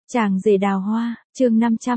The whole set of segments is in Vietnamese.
Chàng rể đào hoa, chương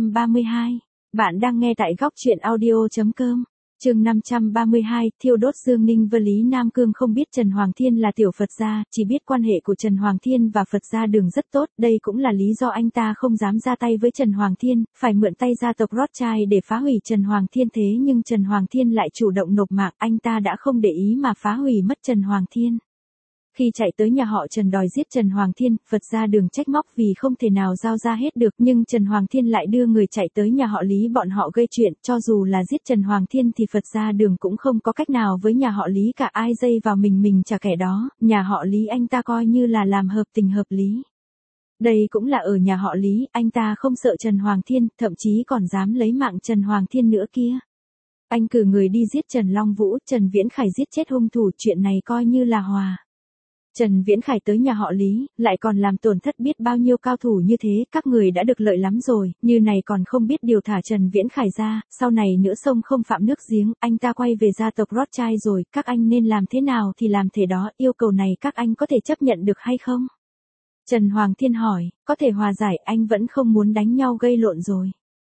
532. Bạn đang nghe tại góc truyện audio.com. Chương 532, thiêu đốt Dương Ninh và Lý Nam Cương không biết Trần Hoàng Thiên là tiểu Phật gia, chỉ biết quan hệ của Trần Hoàng Thiên và Phật gia Đường rất tốt, đây cũng là lý do anh ta không dám ra tay với Trần Hoàng Thiên, phải mượn tay gia tộc Rothschild để phá hủy Trần Hoàng Thiên, thế nhưng Trần Hoàng Thiên lại chủ động nộp mạng, anh ta đã không để ý mà phá hủy mất Trần Hoàng Thiên. Khi chạy tới nhà họ Trần đòi giết Trần Hoàng Thiên, Phật gia Đường trách móc vì không thể nào giao ra hết được, nhưng Trần Hoàng Thiên lại đưa người chạy tới nhà họ Lý bọn họ gây chuyện, cho dù là giết Trần Hoàng Thiên thì Phật gia Đường cũng không có cách nào với nhà họ Lý cả, ai dây vào mình trả kẻ đó, nhà họ Lý anh ta coi như là làm hợp tình hợp lý. Đây cũng là ở nhà họ Lý, anh ta không sợ Trần Hoàng Thiên, thậm chí còn dám lấy mạng Trần Hoàng Thiên nữa kia. Anh cử người đi giết Trần Long Vũ, Trần Viễn Khải giết chết hung thủ, chuyện này coi như là hòa. Trần Viễn Khải tới nhà họ Lý, lại còn làm tổn thất biết bao nhiêu cao thủ như thế, các người đã được lợi lắm rồi, như này còn không biết điều thả Trần Viễn Khải ra, sau này nữa sông không phạm nước giếng, anh ta quay về gia tộc Rothschild rồi, các anh nên làm thế nào thì làm thế đó, yêu cầu này các anh có thể chấp nhận được hay không? Trần Hoàng Thiên hỏi, có thể hòa giải, anh vẫn không muốn đánh nhau gây lộn rồi.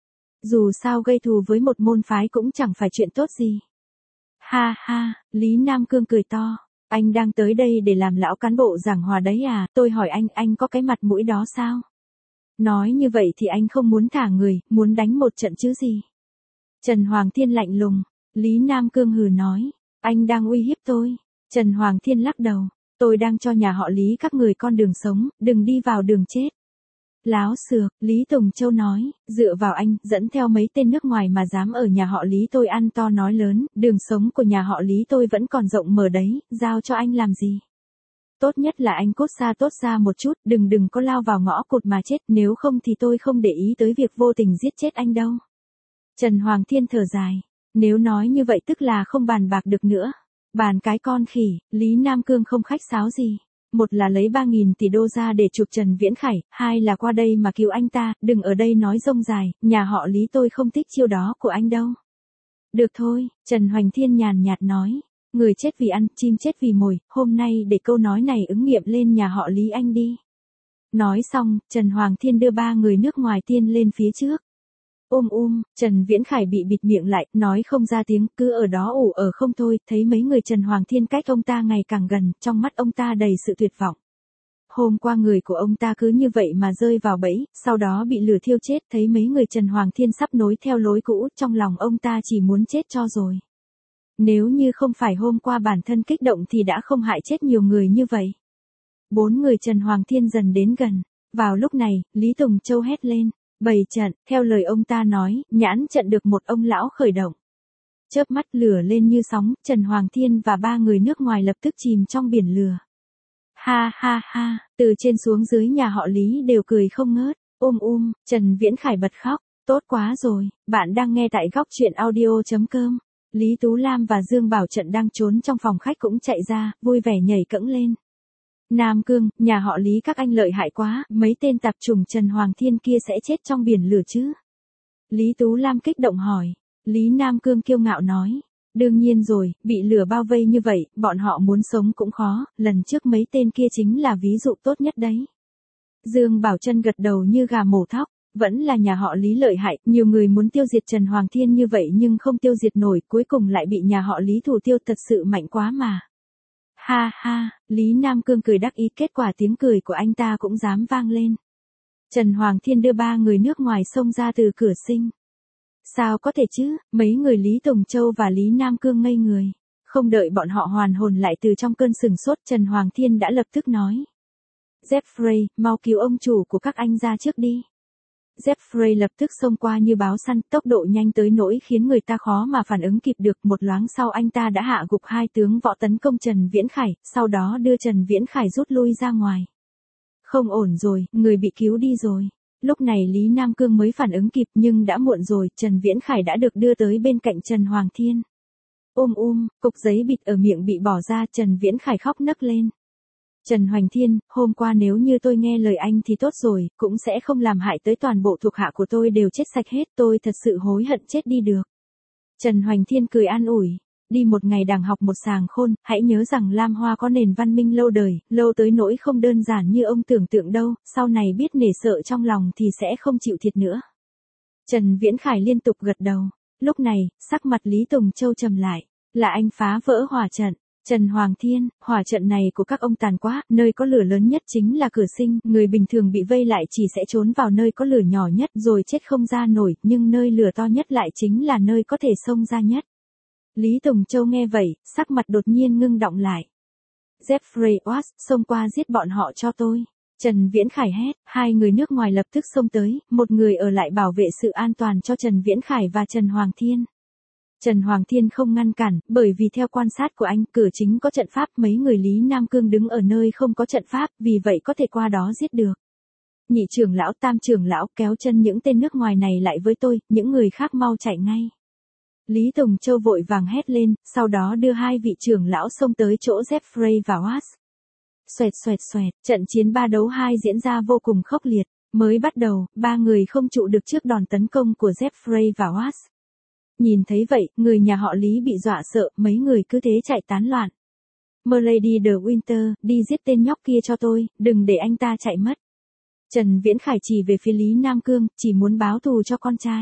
Dù sao gây thù với một môn phái cũng chẳng phải chuyện tốt gì. Ha ha, Lý Nam Cương cười to. Anh đang tới đây để làm lão cán bộ giảng hòa đấy à, tôi hỏi anh có cái mặt mũi đó sao? Nói như vậy thì anh không muốn thả người, muốn đánh một trận chứ gì? Trần Hoàng Thiên lạnh lùng, Lý Nam Cương hừ nói, anh đang uy hiếp tôi. Trần Hoàng Thiên lắc đầu, tôi đang cho nhà họ Lý các người con đường sống, đừng đi vào đường chết. Láo xược, Lý Tùng Châu nói, dựa vào anh, dẫn theo mấy tên nước ngoài mà dám ở nhà họ Lý tôi ăn to nói lớn, đường sống của nhà họ Lý tôi vẫn còn rộng mở đấy, giao cho anh làm gì? Tốt nhất là anh cút xa một chút, đừng có lao vào ngõ cụt mà chết, nếu không thì tôi không để ý tới việc vô tình giết chết anh đâu. Trần Hoàng Thiên thở dài, nếu nói như vậy tức là không bàn bạc được nữa. Bàn cái con khỉ, Lý Nam Cương không khách sáo gì. Một là lấy 3.000 tỷ đô ra để chụp Trần Viễn Khải, hai là qua đây mà cứu anh ta, đừng ở đây nói rông dài, nhà họ Lý tôi không thích chiêu đó của anh đâu. Được thôi, Trần Hoành Thiên nhàn nhạt nói, người chết vì ăn, chim chết vì mồi, hôm nay để câu nói này ứng nghiệm lên nhà họ Lý anh đi. Nói xong, Trần Hoàng Thiên đưa 3 người nước ngoài tiên lên phía trước. Trần Viễn Khải bị bịt miệng lại, nói không ra tiếng, cứ ở đó ủ ở không thôi, thấy mấy người Trần Hoàng Thiên cách ông ta ngày càng gần, trong mắt ông ta đầy sự tuyệt vọng. Hôm qua người của ông ta cứ như vậy mà rơi vào bẫy, sau đó bị lửa thiêu chết, thấy mấy người Trần Hoàng Thiên sắp nối theo lối cũ, trong lòng ông ta chỉ muốn chết cho rồi. Nếu như không phải hôm qua bản thân kích động thì đã không hại chết nhiều người như vậy. 4 người Trần Hoàng Thiên dần đến gần, vào lúc này, Lý Tùng Châu hét lên. Bày trận, theo lời ông ta nói, nhãn trận được một ông lão khởi động. Chớp mắt lửa lên như sóng, Trần Hoàng Thiên và 3 người nước ngoài lập tức chìm trong biển lửa. Ha ha ha, từ trên xuống dưới nhà họ Lý đều cười không ngớt. Trần Viễn Khải bật khóc, tốt quá rồi, bạn đang nghe tại góc truyện audio.com. Lý Tú Lam và Dương Bảo Trận đang trốn trong phòng khách cũng chạy ra, vui vẻ nhảy cẫng lên. Nam Cương, nhà họ Lý các anh lợi hại quá, mấy tên tạp chủng Trần Hoàng Thiên kia sẽ chết trong biển lửa chứ? Lý Tú Lam kích động hỏi. Lý Nam Cương kiêu ngạo nói. Đương nhiên rồi, bị lửa bao vây như vậy, bọn họ muốn sống cũng khó, lần trước mấy tên kia chính là ví dụ tốt nhất đấy. Dương Bảo Trân gật đầu như gà mổ thóc, vẫn là nhà họ Lý lợi hại, nhiều người muốn tiêu diệt Trần Hoàng Thiên như vậy nhưng không tiêu diệt nổi, cuối cùng lại bị nhà họ Lý thủ tiêu, thật sự mạnh quá mà. Ha ha, Lý Nam Cương cười đắc ý, kết quả tiếng cười của anh ta cũng dám vang lên. Trần Hoàng Thiên đưa 3 người nước ngoài xông ra từ cửa sinh. Sao có thể chứ, mấy người Lý Tùng Châu và Lý Nam Cương ngây người. Không đợi bọn họ hoàn hồn lại từ trong cơn sừng sốt, Trần Hoàng Thiên đã lập tức nói. Jeffrey, mau cứu ông chủ của các anh ra trước đi. Jeffrey lập tức xông qua như báo săn, tốc độ nhanh tới nỗi khiến người ta khó mà phản ứng kịp được, một loáng sau anh ta đã hạ gục 2 tướng võ tấn công Trần Viễn Khải, sau đó đưa Trần Viễn Khải rút lui ra ngoài. Không ổn rồi, người bị cứu đi rồi. Lúc này Lý Nam Cương mới phản ứng kịp nhưng đã muộn rồi, Trần Viễn Khải đã được đưa tới bên cạnh Trần Hoàng Thiên. Cục giấy bịt ở miệng bị bỏ ra, Trần Viễn Khải khóc nấc lên. Trần Hoành Thiên, hôm qua nếu như tôi nghe lời anh thì tốt rồi, cũng sẽ không làm hại tới toàn bộ thuộc hạ của tôi đều chết sạch hết, tôi thật sự hối hận chết đi được. Trần Hoành Thiên cười an ủi, đi một ngày đàng học một sàng khôn, hãy nhớ rằng Lam Hoa có nền văn minh lâu đời, lâu tới nỗi không đơn giản như ông tưởng tượng đâu, sau này biết nể sợ trong lòng thì sẽ không chịu thiệt nữa. Trần Viễn Khải liên tục gật đầu. Lúc này, sắc mặt Lý Tùng Châu trầm lại, là anh phá vỡ hỏa trận. Trần Hoàng Thiên, hỏa trận này của các ông tàn quá, nơi có lửa lớn nhất chính là cửa sinh, người bình thường bị vây lại chỉ sẽ trốn vào nơi có lửa nhỏ nhất rồi chết không ra nổi, nhưng nơi lửa to nhất lại chính là nơi có thể xông ra nhất. Lý Tùng Châu nghe vậy, sắc mặt đột nhiên ngưng đọng lại. Jeffrey Watts, xông qua giết bọn họ cho tôi. Trần Viễn Khải hét, hai người nước ngoài lập tức xông tới, một người ở lại bảo vệ sự an toàn cho Trần Viễn Khải và Trần Hoàng Thiên. Trần Hoàng Thiên không ngăn cản, bởi vì theo quan sát của anh, cửa chính có trận pháp, mấy người Lý Nam Cương đứng ở nơi không có trận pháp, vì vậy có thể qua đó giết được. Nhị trưởng lão, tam trưởng lão, kéo chân những tên nước ngoài này lại với tôi, những người khác mau chạy ngay. Lý Tùng Châu vội vàng hét lên, sau đó đưa hai vị trưởng lão xông tới chỗ Jeffrey và Watts. Xoẹt xoẹt xoẹt, trận chiến 3 đấu 2 diễn ra vô cùng khốc liệt, mới bắt đầu, ba người không trụ được trước đòn tấn công của Jeffrey và Watts. Nhìn thấy vậy, người nhà họ Lý bị dọa sợ, mấy người cứ thế chạy tán loạn. Milady de Winter, đi giết tên nhóc kia cho tôi, đừng để anh ta chạy mất. Trần Viễn Khải chỉ về phía Lý Nam Cương, chỉ muốn báo thù cho con trai.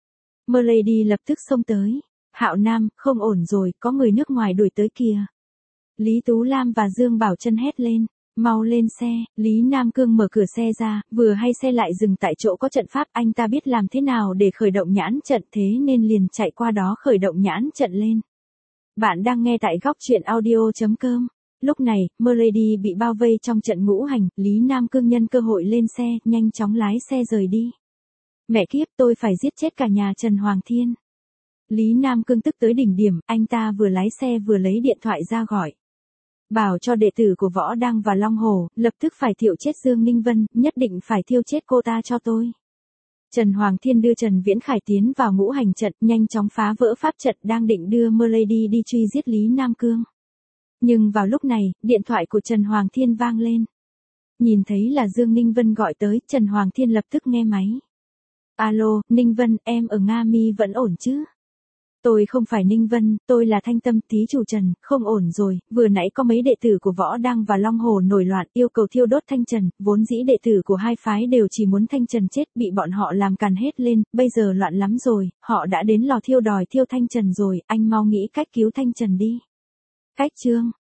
Milady lập tức xông tới. Hạo Nam, không ổn rồi, có người nước ngoài đuổi tới kìa. Lý Tú Lam và Dương Bảo Trân hét lên. Mau lên xe, Lý Nam Cương mở cửa xe ra, vừa hay xe lại dừng tại chỗ có trận pháp, anh ta biết làm thế nào để khởi động nhãn trận, thế nên liền chạy qua đó khởi động nhãn trận lên. Bạn đang nghe tại góc truyện audio.com. Lúc này, Milady bị bao vây trong trận ngũ hành, Lý Nam Cương nhân cơ hội lên xe, nhanh chóng lái xe rời đi. Mẹ kiếp, tôi phải giết chết cả nhà Trần Hoàng Thiên. Lý Nam Cương tức tới đỉnh điểm, anh ta vừa lái xe vừa lấy điện thoại ra gọi. Bảo cho đệ tử của Võ Đăng và Long Hồ, lập tức phải thiêu chết Dương Ninh Vân, nhất định phải thiêu chết cô ta cho tôi. Trần Hoàng Thiên đưa Trần Viễn Khải tiến vào ngũ hành trận, nhanh chóng phá vỡ pháp trận, đang định đưa Milady đi truy giết Lý Nam Cương. Nhưng vào lúc này, điện thoại của Trần Hoàng Thiên vang lên. Nhìn thấy là Dương Ninh Vân gọi tới, Trần Hoàng Thiên lập tức nghe máy. Alo, Ninh Vân, em ở Nga Mi vẫn ổn chứ? Tôi không phải Ninh Vân, tôi là Thanh Tâm, thí chủ Trần, không ổn rồi, vừa nãy có mấy đệ tử của Võ Đăng và Long Hồ nổi loạn, yêu cầu thiêu đốt Thanh Trần, vốn dĩ đệ tử của hai phái đều chỉ muốn Thanh Trần chết, bị bọn họ làm càn hết lên, bây giờ loạn lắm rồi, họ đã đến lò thiêu đòi thiêu Thanh Trần rồi, anh mau nghĩ cách cứu Thanh Trần đi. Cách chương